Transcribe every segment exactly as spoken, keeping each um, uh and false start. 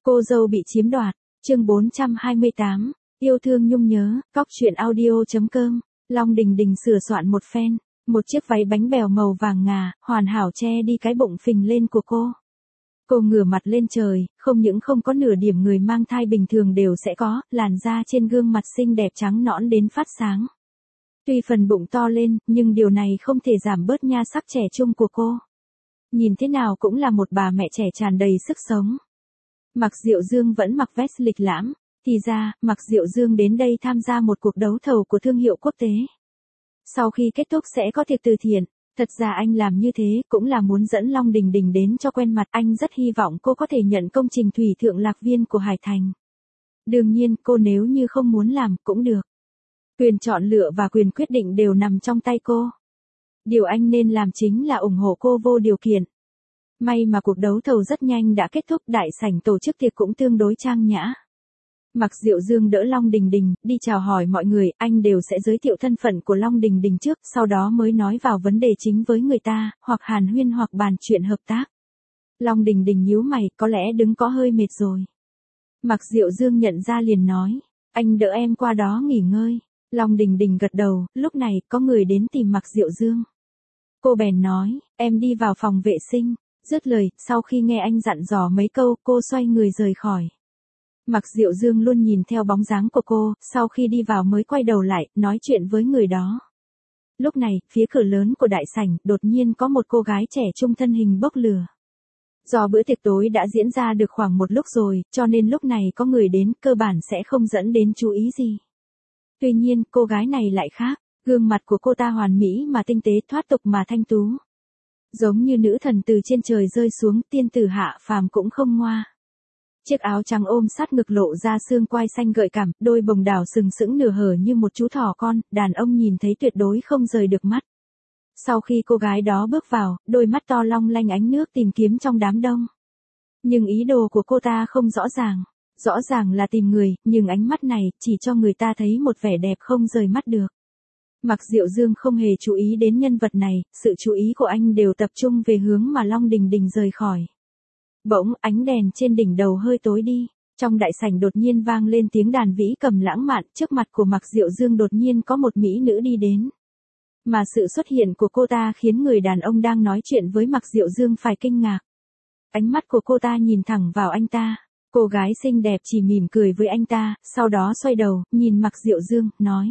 Cô dâu bị chiếm đoạt, chương bốn trăm hai mươi tám, yêu thương nhung nhớ, cóc truyện audio.com, Long Đình Đình sửa soạn một phen, một chiếc váy bánh bèo màu vàng ngà, hoàn hảo che đi cái bụng phình lên của cô. Cô ngửa mặt lên trời, không những không có nửa điểm người mang thai bình thường đều sẽ có, làn da trên gương mặt xinh đẹp trắng nõn đến phát sáng. Tuy phần bụng to lên, nhưng điều này không thể giảm bớt nha sắc trẻ trung của cô. Nhìn thế nào cũng là một bà mẹ trẻ tràn đầy sức sống. Mạc Diệu Dương vẫn mặc vest lịch lãm, thì ra, Mạc Diệu Dương đến đây tham gia một cuộc đấu thầu của thương hiệu quốc tế. Sau khi kết thúc sẽ có tiệc từ thiện, thật ra anh làm như thế cũng là muốn dẫn Long Đình Đình đến cho quen mặt, anh rất hy vọng cô có thể nhận công trình thủy thượng lạc viên của Hải Thành. Đương nhiên, cô nếu như không muốn làm cũng được. Quyền chọn lựa và quyền quyết định đều nằm trong tay cô. Điều anh nên làm chính là ủng hộ cô vô điều kiện. May mà cuộc đấu thầu rất nhanh đã kết thúc, đại sảnh tổ chức tiệc cũng tương đối trang nhã. Mạc Diệu Dương đỡ Long Đình Đình, đi chào hỏi mọi người, anh đều sẽ giới thiệu thân phận của Long Đình Đình trước, sau đó mới nói vào vấn đề chính với người ta, hoặc hàn huyên hoặc bàn chuyện hợp tác. Long Đình Đình nhíu mày, có lẽ đứng có hơi mệt rồi. Mạc Diệu Dương nhận ra liền nói, anh đỡ em qua đó nghỉ ngơi. Long Đình Đình gật đầu, lúc này có người đến tìm Mạc Diệu Dương. Cô bèn nói, em đi vào phòng vệ sinh. Dứt lời, sau khi nghe anh dặn dò mấy câu, cô xoay người rời khỏi. Mạc Diệu Dương luôn nhìn theo bóng dáng của cô, sau khi đi vào mới quay đầu lại, nói chuyện với người đó. Lúc này, phía cửa lớn của đại sảnh, đột nhiên có một cô gái trẻ trung thân hình bốc lửa. Do bữa tiệc tối đã diễn ra được khoảng một lúc rồi, cho nên lúc này có người đến, cơ bản sẽ không dẫn đến chú ý gì. Tuy nhiên, cô gái này lại khác, gương mặt của cô ta hoàn mỹ mà tinh tế, thoát tục mà thanh tú. Giống như nữ thần từ trên trời rơi xuống, tiên tử hạ phàm cũng không ngoa. Chiếc áo trắng ôm sát ngực lộ ra xương quai xanh gợi cảm, đôi bồng đào sừng sững nửa hở như một chú thỏ con, đàn ông nhìn thấy tuyệt đối không rời được mắt. Sau khi cô gái đó bước vào, đôi mắt to long lanh ánh nước tìm kiếm trong đám đông. Nhưng ý đồ của cô ta không rõ ràng, rõ ràng là tìm người, nhưng ánh mắt này chỉ cho người ta thấy một vẻ đẹp không rời mắt được. Mạc Diệu Dương không hề chú ý đến nhân vật này, sự chú ý của anh đều tập trung về hướng mà Long Đình Đình rời khỏi. Bỗng, ánh đèn trên đỉnh đầu hơi tối đi, trong đại sảnh đột nhiên vang lên tiếng đàn vĩ cầm lãng mạn, trước mặt của Mạc Diệu Dương đột nhiên có một mỹ nữ đi đến. Mà sự xuất hiện của cô ta khiến người đàn ông đang nói chuyện với Mạc Diệu Dương phải kinh ngạc. Ánh mắt của cô ta nhìn thẳng vào anh ta, cô gái xinh đẹp chỉ mỉm cười với anh ta, sau đó xoay đầu, nhìn Mạc Diệu Dương, nói.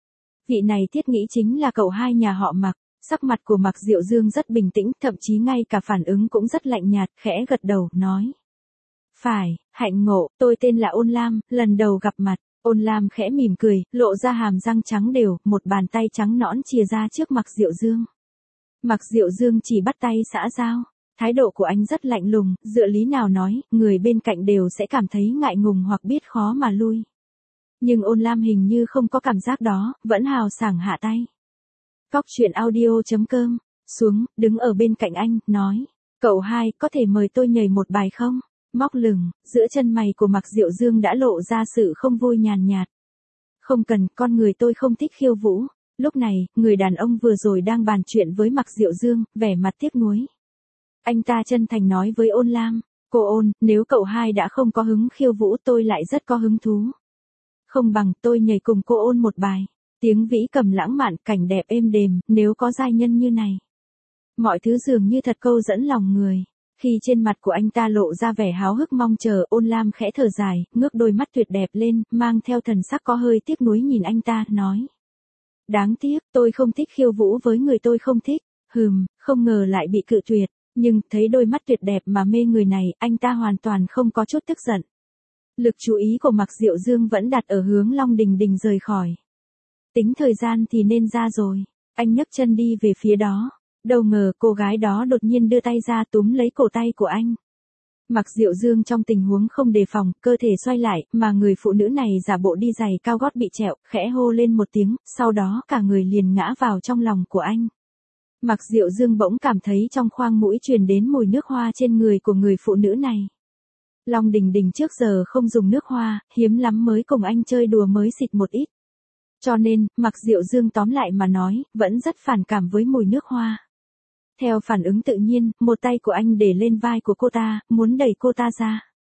Vị này thiết nghĩ chính là cậu hai nhà họ Mạc. Sắc mặt của Mạc Diệu Dương rất bình tĩnh, thậm chí ngay cả phản ứng cũng rất lạnh nhạt, khẽ gật đầu, nói. Phải, hạnh ngộ, tôi tên là Ôn Lam, lần đầu gặp mặt. Ôn Lam khẽ mỉm cười, lộ ra hàm răng trắng đều, một bàn tay trắng nõn chìa ra trước Mạc Diệu Dương. Mạc Diệu Dương chỉ bắt tay xã giao. Thái độ của anh rất lạnh lùng, dựa lý nào nói, người bên cạnh đều sẽ cảm thấy ngại ngùng hoặc biết khó mà lui. Nhưng Ôn Lam hình như không có cảm giác đó, vẫn hào sảng hạ tay. Cóc truyện audio.com, xuống, đứng ở bên cạnh anh, nói. Cậu hai, có thể mời tôi nhảy một bài không? Móc lửng, giữa chân mày của Mạc Diệu Dương đã lộ ra sự không vui nhàn nhạt. Không cần, con người tôi không thích khiêu vũ. Lúc này, người đàn ông vừa rồi đang bàn chuyện với Mạc Diệu Dương, vẻ mặt tiếc nuối. Anh ta chân thành nói với Ôn Lam, cô Ôn, nếu cậu hai đã không có hứng khiêu vũ tôi lại rất có hứng thú. Không bằng tôi nhảy cùng cô Ôn một bài. Tiếng vĩ cầm lãng mạn, cảnh đẹp êm đềm, nếu có giai nhân như này. Mọi thứ dường như thật câu dẫn lòng người. Khi trên mặt của anh ta lộ ra vẻ háo hức mong chờ, Ôn Lam khẽ thở dài, ngước đôi mắt tuyệt đẹp lên, mang theo thần sắc có hơi tiếc nuối nhìn anh ta, nói. Đáng tiếc, tôi không thích khiêu vũ với người tôi không thích. Hừm, không ngờ lại bị cự tuyệt. Nhưng, thấy đôi mắt tuyệt đẹp mà mê người này, anh ta hoàn toàn không có chút tức giận. Lực chú ý của Mạc Diệu Dương vẫn đặt ở hướng Long Đình Đình rời khỏi. Tính thời gian thì nên ra rồi. Anh nhấc chân đi về phía đó. Đâu ngờ cô gái đó đột nhiên đưa tay ra túm lấy cổ tay của anh. Mạc Diệu Dương trong tình huống không đề phòng, cơ thể xoay lại, mà người phụ nữ này giả bộ đi giày cao gót bị trẹo, khẽ hô lên một tiếng, sau đó cả người liền ngã vào trong lòng của anh. Mạc Diệu Dương bỗng cảm thấy trong khoang mũi truyền đến mùi nước hoa trên người của người phụ nữ này. Long Đình Đình trước giờ không dùng nước hoa, hiếm lắm mới cùng anh chơi đùa mới xịt một ít. Cho nên, Mạc Diệu Dương tóm lại mà nói, vẫn rất phản cảm với mùi nước hoa. Theo phản ứng tự nhiên, một tay của anh để lên vai của cô ta, muốn đẩy cô ta ra.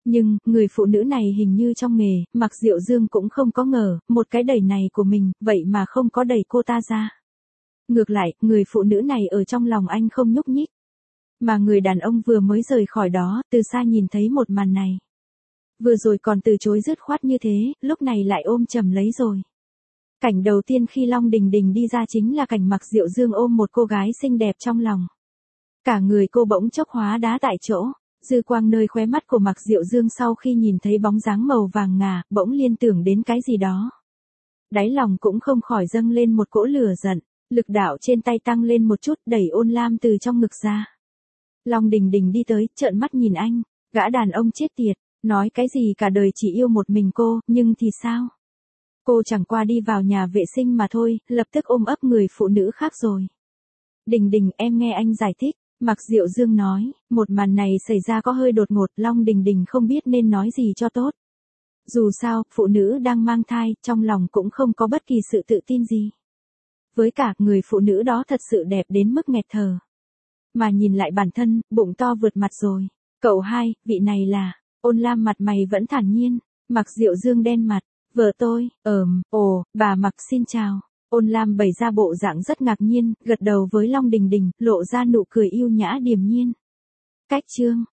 Nhưng, người phụ nữ này hình như trong nghề, Mạc Diệu Dương cũng không có ngờ, một cái đẩy này của mình, vậy mà không có đẩy cô ta ra. Ngược lại, người phụ nữ này ở trong lòng anh không nhúc nhích. Mà người đàn ông vừa mới rời khỏi đó, từ xa nhìn thấy một màn này. Vừa rồi còn từ chối dứt khoát như thế, lúc này lại ôm chầm lấy rồi. Cảnh đầu tiên khi Long Đình Đình đi ra chính là cảnh Mạc Diệu Dương ôm một cô gái xinh đẹp trong lòng. Cả người cô bỗng chốc hóa đá tại chỗ, dư quang nơi khóe mắt của Mạc Diệu Dương sau khi nhìn thấy bóng dáng màu vàng ngà, bỗng liên tưởng đến cái gì đó. Đáy lòng cũng không khỏi dâng lên một cỗ lửa giận, lực đạo trên tay tăng lên một chút đẩy Ôn Lam từ trong ngực ra. Long Đình Đình đi tới, trợn mắt nhìn anh, gã đàn ông chết tiệt, nói cái gì cả đời chỉ yêu một mình cô, nhưng thì sao? Cô chẳng qua đi vào nhà vệ sinh mà thôi, lập tức ôm ấp người phụ nữ khác rồi. Đình Đình, em nghe anh giải thích, Mạc Diệu Dương nói, một màn này xảy ra có hơi đột ngột, Long Đình Đình không biết nên nói gì cho tốt. Dù sao, phụ nữ đang mang thai, trong lòng cũng không có bất kỳ sự tự tin gì. Với cả, người phụ nữ đó thật sự đẹp đến mức nghẹt thở. Mà nhìn lại bản thân, bụng to vượt mặt rồi. Cậu hai, vị này là, Ôn Lam mặt mày vẫn thản nhiên, Mạc Diệu Dương đen mặt, vợ tôi, ờm, ồ, bà Mạc xin chào. Ôn Lam bày ra bộ dạng rất ngạc nhiên, gật đầu với Long Đình Đình, lộ ra nụ cười yêu nhã điềm nhiên. Cách chương